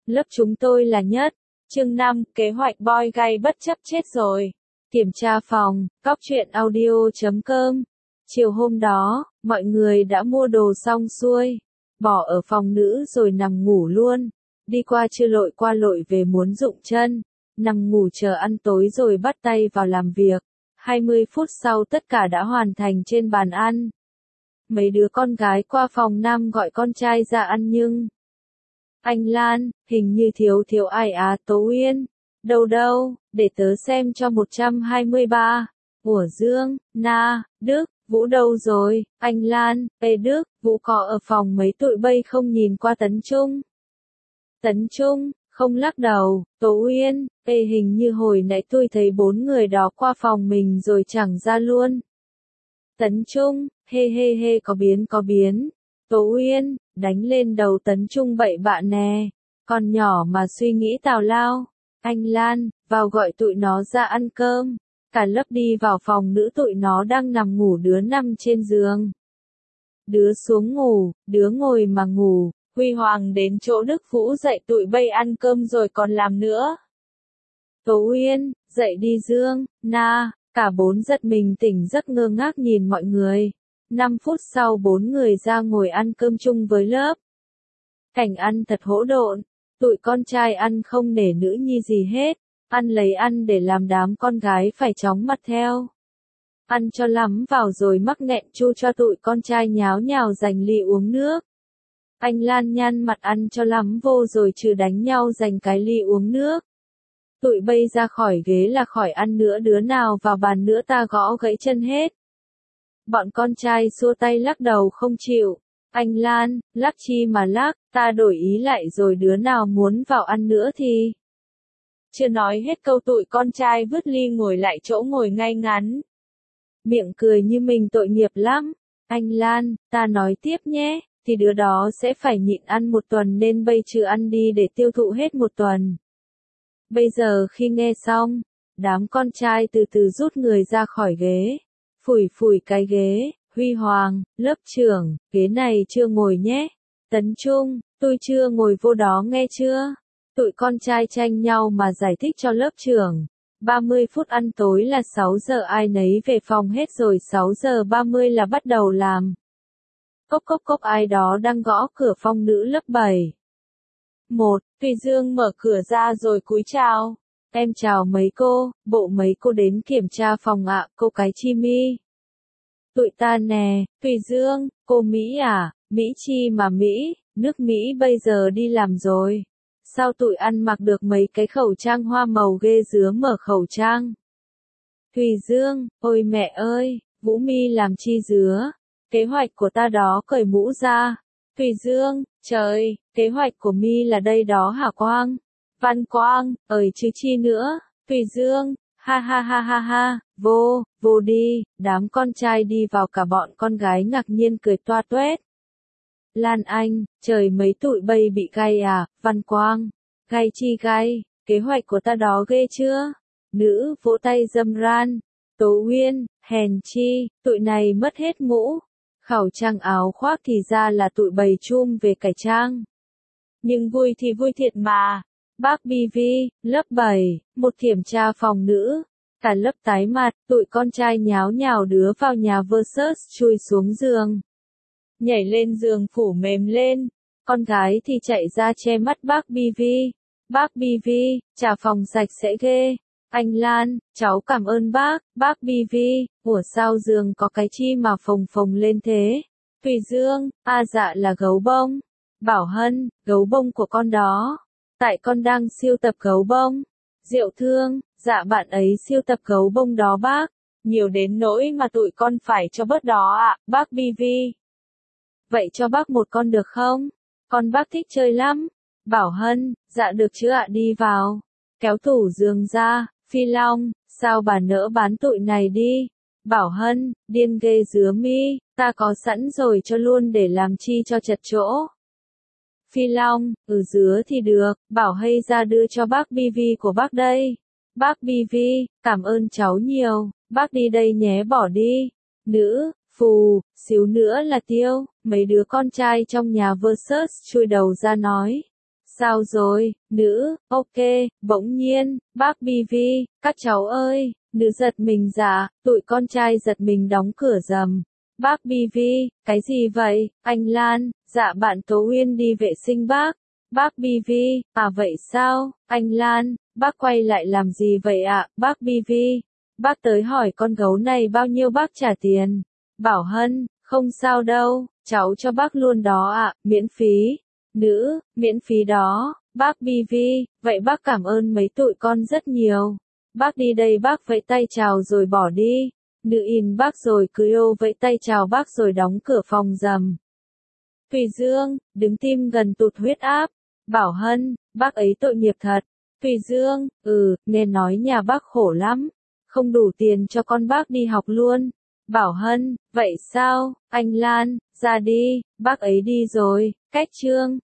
lớp chúng tôi là nhất. Chương 5, kế hoạch boy gay bất chấp chết rồi. Kiểm tra phòng, cóc truyện audio.com. Chiều hôm đó, mọi người đã mua đồ xong xuôi, bỏ ở phòng nữ rồi nằm ngủ luôn. Đi qua chưa lội qua lội về muốn rụng chân, nằm ngủ chờ ăn tối rồi bắt tay vào làm việc. 20 phút sau tất cả đã hoàn thành trên bàn ăn. Mấy đứa con gái qua phòng nam gọi con trai ra ăn nhưng anh Lan, hình như thiếu ai à? Tố Uyên. Đâu, để tớ xem cho 123. Ủa Dương, Na, Đức, Vũ đâu rồi? Anh Lan, Đức, Vũ có ở phòng mấy tụi bay không nhìn qua Tấn Trung? Tấn Trung, không lắc đầu. Tố Uyên, hình như hồi nãy tôi thấy 4 người đó qua phòng mình rồi chẳng ra luôn. Tấn Trung, he, có biến. Tố Uyên, đánh lên đầu Tấn Trung bậy bạ nè, con nhỏ mà suy nghĩ tào lao. Anh Lan, vào gọi tụi nó ra ăn cơm. Cả lớp đi vào phòng nữ, tụi nó đang nằm ngủ, đứa nằm trên giường, đứa xuống ngủ, đứa ngồi mà ngủ. Huy Hoàng đến chỗ Đức Vũ dạy tụi bay ăn cơm rồi còn làm nữa. Tố Uyên, dậy đi Dương, Na, cả 4 giật mình tỉnh giấc ngơ ngác nhìn mọi người. 5 phút sau 4 người ra ngồi ăn cơm chung với lớp. Cảnh ăn thật hỗn độn, tụi con trai ăn không nể nữ nhi gì hết, ăn lấy ăn để làm đám con gái phải chóng mặt theo. Ăn cho lắm vào rồi mắc nghẹn chu cho tụi con trai nháo nhào giành ly uống nước. Anh Lan nhăn mặt ăn cho lắm vô rồi trừ đánh nhau giành cái ly uống nước. Tụi bay ra khỏi ghế là khỏi ăn nữa, đứa nào vào bàn nữa ta gõ gãy chân hết. Bọn con trai xua tay lắc đầu không chịu. Anh Lan, lắc chi mà lắc, ta đổi ý lại rồi, đứa nào muốn vào ăn nữa thì. Chưa nói hết câu tụi con trai vứt ly ngồi lại chỗ ngồi ngay ngắn. Miệng cười như mình tội nghiệp lắm. Anh Lan, ta nói tiếp nhé, thì đứa đó sẽ phải nhịn ăn 1 tuần nên bây chưa ăn đi để tiêu thụ hết 1 tuần. Bây giờ khi nghe xong, đám con trai từ từ rút người ra khỏi ghế. Phủi cái ghế. Huy Hoàng, lớp trưởng, ghế này chưa ngồi nhé. Tấn Trung, tôi chưa ngồi vô đó nghe chưa? Tụi con trai tranh nhau mà giải thích cho lớp trưởng. 30 phút ăn tối là 6 giờ ai nấy về phòng hết rồi, 6 giờ 30 là bắt đầu làm. Cốc ai đó đang gõ cửa phòng nữ lớp 7. 1. Thùy Dương mở cửa ra rồi cúi chào. Em chào mấy cô, bộ mấy cô đến kiểm tra phòng ạ, cô cái chi mi. Tụi ta nè, Thùy Dương, cô Mỹ à? Mỹ chi mà Mỹ, nước Mỹ bây giờ đi làm rồi. Sao tụi ăn mặc được mấy cái khẩu trang hoa màu ghê, dứa mở khẩu trang. Thùy Dương, ôi mẹ ơi, Vũ Mi làm chi dứa? Kế hoạch của ta đó, cởi mũ ra. Thùy Dương, trời, kế hoạch của Mi là đây đó hả Quang? Văn Quang, chứ chi nữa. Thùy Dương, ha, vô đi. Đám con trai đi vào, cả bọn con gái ngạc nhiên cười toa toét. Lan Anh, trời mấy tụi bay bị gay à? Văn Quang, gay chi gay, kế hoạch của ta đó ghê chưa? Nữ vỗ tay râm ran. Tố Uyên, hèn chi, tụi này mất hết mũ, khẩu trang áo khoác thì ra là tụi bầy chum về cải trang. Nhưng vui thì vui thiệt mà. Bác BV, lớp 7, một kiểm tra phòng nữ. Cả lớp tái mặt, tụi con trai nháo nhào đứa vào nhà versus chui xuống giường. Nhảy lên giường phủ mềm lên. Con gái thì chạy ra che mắt bác BV. Bác BV, trả phòng sạch sẽ ghê. Anh Lan, cháu cảm ơn bác BV. Ủa sao giường có cái chi mà phồng lên thế? Thùy Dương, dạ là gấu bông. Bảo Hân, gấu bông của con đó. Tại con đang siêu tập gấu bông. Diệu Thương, dạ bạn ấy siêu tập gấu bông đó bác. Nhiều đến nỗi mà tụi con phải cho bớt đó ạ, bác BV. Vậy cho bác 1 con được không? Con bác thích chơi lắm. Bảo Hân, dạ được chứ ạ, đi vào. Kéo tủ giường ra. Phi Long, sao bà nỡ bán tụi này đi? Bảo Hân, điên ghê dứa Mi, ta có sẵn rồi cho luôn để làm chi cho chật chỗ. Phi Long, dứa thì được, bảo hay ra đưa cho bác BV của bác đây. Bác BV, cảm ơn cháu nhiều, bác đi đây nhé, bỏ đi. Nữ, phù, xíu nữa là tiêu. Mấy đứa con trai trong nhà versus chui đầu ra nói. Sao rồi, nữ, ok, bỗng nhiên, bác BV, các cháu ơi, nữ giật mình dạ, tụi con trai giật mình đóng cửa rầm. Bác BV, cái gì vậy, anh Lan, dạ bạn Tố Uyên đi vệ sinh bác. Bác BV, à vậy sao, anh Lan, bác quay lại làm gì vậy ạ, bác BV? Bác tới hỏi con gấu này bao nhiêu bác trả tiền. Bảo Hân, không sao đâu, cháu cho bác luôn đó ạ, miễn phí. Nữ, miễn phí đó, bác BV, vậy bác cảm ơn mấy tụi con rất nhiều. Bác đi đây bác vẫy tay chào rồi bỏ đi. Nữ in bác rồi cười ô vẫy tay chào bác rồi đóng cửa phòng rầm. Thùy Dương, đứng tim gần tụt huyết áp. Bảo Hân, bác ấy tội nghiệp thật. Thùy Dương, nghe nói nhà bác khổ lắm. Không đủ tiền cho con bác đi học luôn. Bảo Hân, vậy sao, anh Lan, ra đi, bác ấy đi rồi, cách chương.